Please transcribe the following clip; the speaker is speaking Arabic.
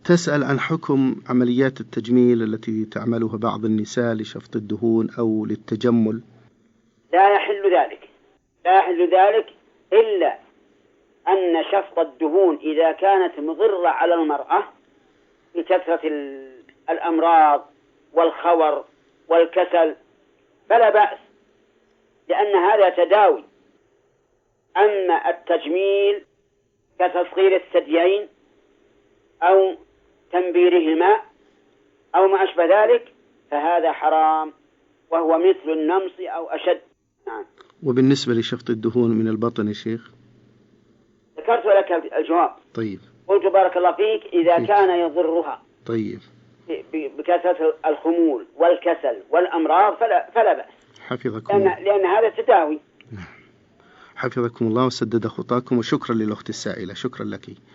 تسأل عن حكم عمليات التجميل التي تعملها بعض النساء لشفط الدهون أو للتجمل. لا يحل ذلك، لا يحل ذلك إلا أن شفط الدهون إذا كانت مضرة على المرأة بكثرة الأمراض والخور والكسل فلا بأس، لأن هذا تداوي. أما التجميل كتصغير الثديين أو تنبيرهما أو ما أشبه ذلك فهذا حرام، وهو مثل النمص أو أشد. نعم. وبالنسبة لشفط الدهون من البطن يا شيخ؟ ذكرت لك الجواب. طيب. قلت بارك الله فيك إذا كان يضرها طيب بكثرة الخمول والكسل والأمراض فلا بأس. حفظكم الله. لأن هذا تداوي. حفظكم الله وسدد خطاكم، وشكرا للأخت السائلة، شكرا لك.